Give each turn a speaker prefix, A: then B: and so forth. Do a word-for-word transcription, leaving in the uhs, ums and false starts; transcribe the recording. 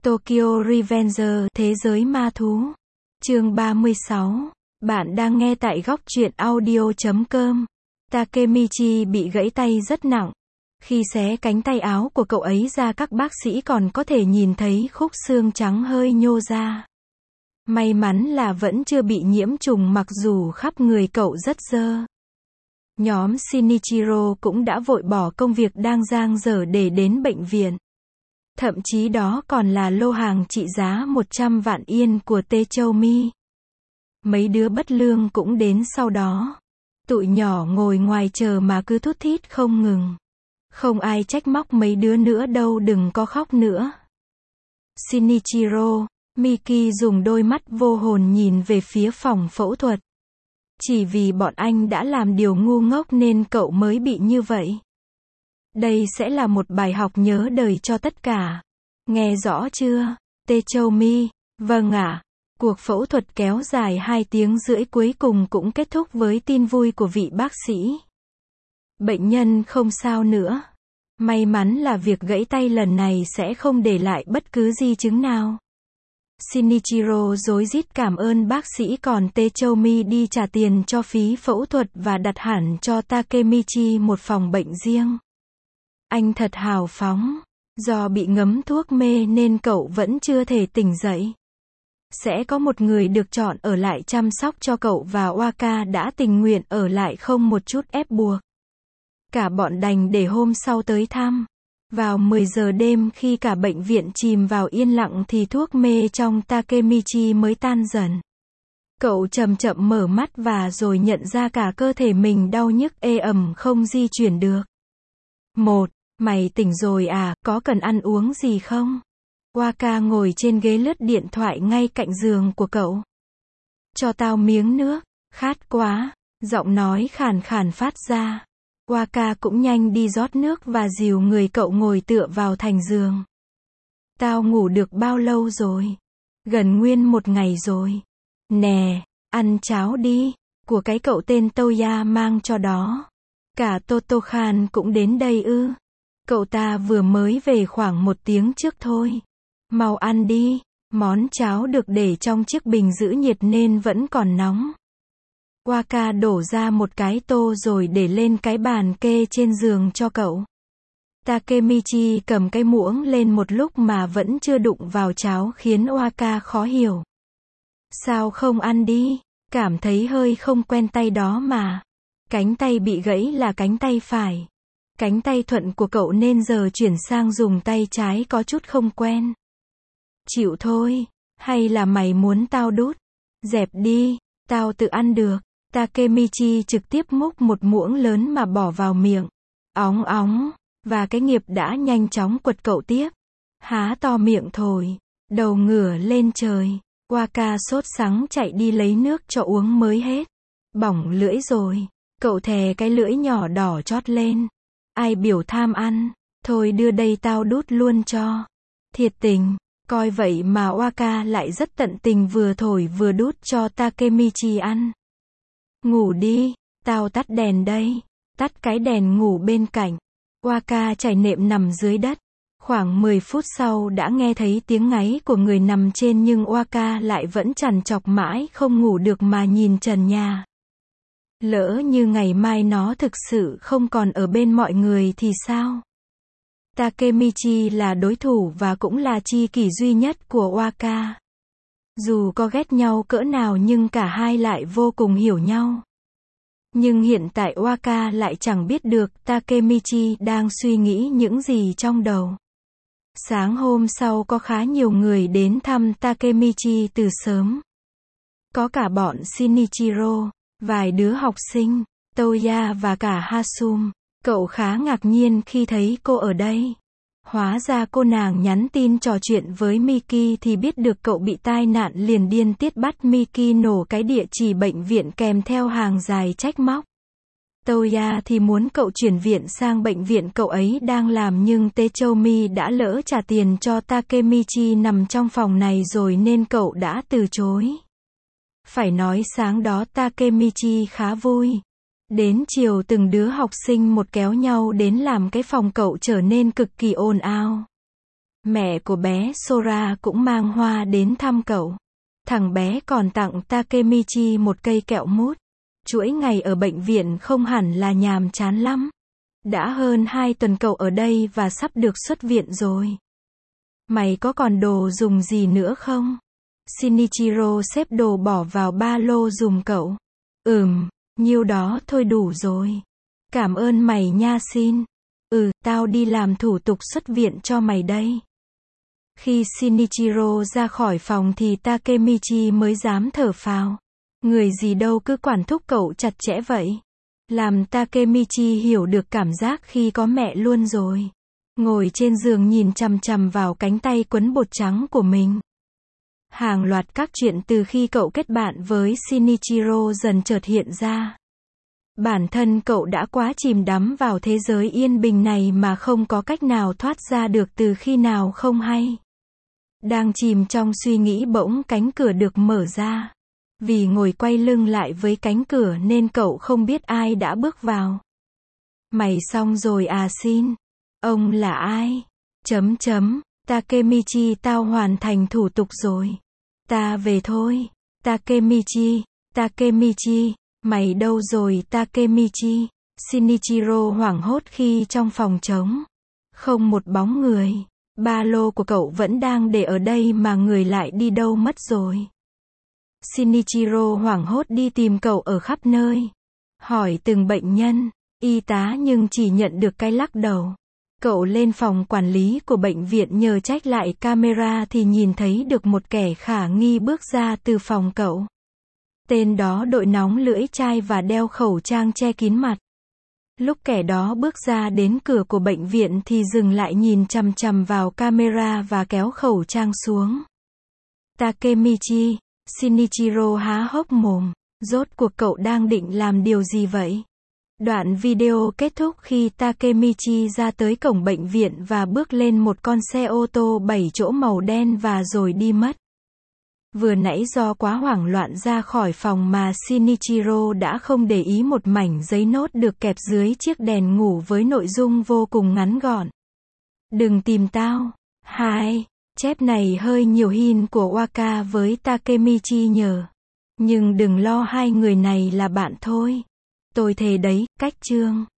A: Tokyo Revenger, Thế giới ma thú. Chương ba mươi sáu. Bạn đang nghe tại góc truyện audio chấm com. Takemichi bị gãy tay rất nặng. Khi xé cánh tay áo của cậu ấy ra, các bác sĩ còn có thể nhìn thấy khúc xương trắng hơi nhô ra. May mắn là vẫn chưa bị nhiễm trùng, mặc dù khắp người cậu rất dơ. Nhóm Shinichiro cũng đã vội bỏ công việc đang dang dở để đến bệnh viện. Thậm chí đó còn là lô hàng trị giá một trăm vạn yên của Techoumi. Mấy đứa bất lương cũng đến sau đó. Tụi nhỏ ngồi ngoài chờ mà cứ thút thít không ngừng. Không ai trách móc mấy đứa nữa đâu, đừng có khóc nữa. Shinichiro, Miki dùng đôi mắt vô hồn nhìn về phía phòng phẫu thuật. Chỉ vì bọn anh đã làm điều ngu ngốc nên cậu mới bị như vậy. Đây sẽ là một bài học nhớ đời cho tất cả. Nghe rõ chưa? Techoumi, vâng ạ. Cuộc phẫu thuật kéo dài hai tiếng rưỡi cuối cùng cũng kết thúc với tin vui của vị bác sĩ. Bệnh nhân không sao nữa. May mắn là việc gãy tay lần này sẽ không để lại bất cứ di chứng nào. Shinichiro rối rít cảm ơn bác sĩ, còn Techoumi đi trả tiền cho phí phẫu thuật và đặt hẳn cho Takemichi một phòng bệnh riêng. Anh thật hào phóng. Do bị ngấm thuốc mê nên cậu vẫn chưa thể tỉnh dậy. Sẽ có một người được chọn ở lại chăm sóc cho cậu và Waka đã tình nguyện ở lại không một chút ép buộc. Cả bọn đành để hôm sau tới thăm. Vào mười giờ đêm, khi cả bệnh viện chìm vào yên lặng thì thuốc mê trong Takemichi mới tan dần. Cậu chậm chậm mở mắt và rồi nhận ra cả cơ thể mình đau nhức ê ẩm không di chuyển được. Một, mày tỉnh rồi à, có cần ăn uống gì không? Waka ngồi trên ghế lướt điện thoại ngay cạnh giường của cậu. Cho tao miếng nước, khát quá, giọng nói khàn khàn phát ra. Waka cũng nhanh đi rót nước và dìu người cậu ngồi tựa vào thành giường. Tao ngủ được bao lâu rồi? Gần nguyên một ngày rồi. Nè, ăn cháo đi, của cái cậu tên Toya mang cho đó. Cả Totokhan cũng đến đây ư? Cậu ta vừa mới về khoảng một tiếng trước thôi. Mau ăn đi, món cháo được để trong chiếc bình giữ nhiệt nên vẫn còn nóng. Waka đổ ra một cái tô rồi để lên cái bàn kê trên giường cho cậu. Takemichi cầm cái muỗng lên một lúc mà vẫn chưa đụng vào cháo, khiến Waka khó hiểu. Sao không ăn đi? Cảm thấy hơi không quen tay đó mà. Cánh tay bị gãy là cánh tay phải. Cánh tay thuận của cậu nên giờ chuyển sang dùng tay trái có chút không quen. Chịu thôi, hay là mày muốn tao đút? Dẹp đi, tao tự ăn được. Takemichi trực tiếp múc một muỗng lớn mà bỏ vào miệng. Óng óng, và cái nghiệp đã nhanh chóng quật cậu tiếp. Há to miệng thổi, đầu ngửa lên trời. Waka sốt sắng chạy đi lấy nước cho uống mới hết. Bỏng lưỡi rồi, cậu thè cái lưỡi nhỏ đỏ chót lên. Ai biểu tham ăn, thôi đưa đây tao đút luôn cho. Thiệt tình, coi vậy mà Waka lại rất tận tình, vừa thổi vừa đút cho Takemichi ăn. Ngủ đi, tao tắt đèn đây. Tắt cái đèn ngủ bên cạnh. Waka trải nệm nằm dưới đất. Khoảng mười phút sau đã nghe thấy tiếng ngáy của người nằm trên, nhưng Waka lại vẫn trằn trọc mãi không ngủ được mà nhìn trần nhà. Lỡ như ngày mai nó thực sự không còn ở bên mọi người thì sao? Takemichi là đối thủ và cũng là tri kỷ duy nhất của Waka. Dù có ghét nhau cỡ nào nhưng cả hai lại vô cùng hiểu nhau. Nhưng hiện tại Waka lại chẳng biết được Takemichi đang suy nghĩ những gì trong đầu. Sáng hôm sau có khá nhiều người đến thăm Takemichi từ sớm. Có cả bọn Shinichiro, vài đứa học sinh, Toya và cả Hasum. Cậu khá ngạc nhiên khi thấy cô ở đây. Hóa ra cô nàng nhắn tin trò chuyện với Miki thì biết được cậu bị tai nạn, liền điên tiết bắt Miki nổ cái địa chỉ bệnh viện kèm theo hàng dài trách móc. Toya thì muốn cậu chuyển viện sang bệnh viện cậu ấy đang làm, nhưng Techoumi đã lỡ trả tiền cho Takemichi nằm trong phòng này rồi nên cậu đã từ chối. Phải nói sáng đó Takemichi khá vui. Đến chiều từng đứa học sinh một kéo nhau đến làm cái phòng cậu trở nên cực kỳ ồn ào. Mẹ của bé Sora cũng mang hoa đến thăm cậu. Thằng bé còn tặng Takemichi một cây kẹo mút. Chuỗi ngày ở bệnh viện không hẳn là nhàm chán lắm. Đã hơn hai tuần cậu ở đây và sắp được xuất viện rồi. Mày có còn đồ dùng gì nữa không? Shinichiro xếp đồ bỏ vào ba lô giùm cậu. Ừm, nhiêu đó thôi đủ rồi. Cảm ơn mày nha Shin. Ừ, tao đi làm thủ tục xuất viện cho mày đây. Khi Shinichiro ra khỏi phòng thì Takemichi mới dám thở phào. Người gì đâu cứ quản thúc cậu chặt chẽ vậy. Làm Takemichi hiểu được cảm giác khi có mẹ luôn rồi. Ngồi trên giường nhìn chằm chằm vào cánh tay quấn bột trắng của mình. Hàng loạt các chuyện từ khi cậu kết bạn với Shinichiro dần chợt hiện ra. Bản thân cậu đã quá chìm đắm vào thế giới yên bình này mà không có cách nào thoát ra được từ khi nào không hay. Đang chìm trong suy nghĩ bỗng cánh cửa được mở ra. Vì ngồi quay lưng lại với cánh cửa nên cậu không biết ai đã bước vào. Mày xong rồi à Shin? Ông là ai? Chấm chấm, Takemichi tao hoàn thành thủ tục rồi. Ta về thôi. Takemichi, Takemichi, mày đâu rồi Takemichi? Shinichiro hoảng hốt khi trong phòng trống. Không một bóng người. Ba lô của cậu vẫn đang để ở đây mà người lại đi đâu mất rồi. Shinichiro hoảng hốt đi tìm cậu ở khắp nơi. Hỏi từng bệnh nhân, y tá nhưng chỉ nhận được cái lắc đầu. Cậu lên phòng quản lý của bệnh viện nhờ check lại camera thì nhìn thấy được một kẻ khả nghi bước ra từ phòng cậu. Tên đó đội nóng lưỡi chai và đeo khẩu trang che kín mặt. Lúc kẻ đó bước ra đến cửa của bệnh viện thì dừng lại nhìn chằm chằm vào camera và kéo khẩu trang xuống. Takemichi, Shinichiro há hốc mồm, rốt cuộc cậu đang định làm điều gì vậy? Đoạn video kết thúc khi Takemichi ra tới cổng bệnh viện và bước lên một con xe ô tô bảy chỗ màu đen và rồi đi mất. Vừa nãy do quá hoảng loạn ra khỏi phòng mà Shinichiro đã không để ý một mảnh giấy nốt được kẹp dưới chiếc đèn ngủ với nội dung vô cùng ngắn gọn. Đừng tìm tao. Hai. Chép này hơi nhiều hin của Waka với Takemichi nhờ. Nhưng đừng lo hai người này là bạn thôi. Tôi thề đấy, cách chương.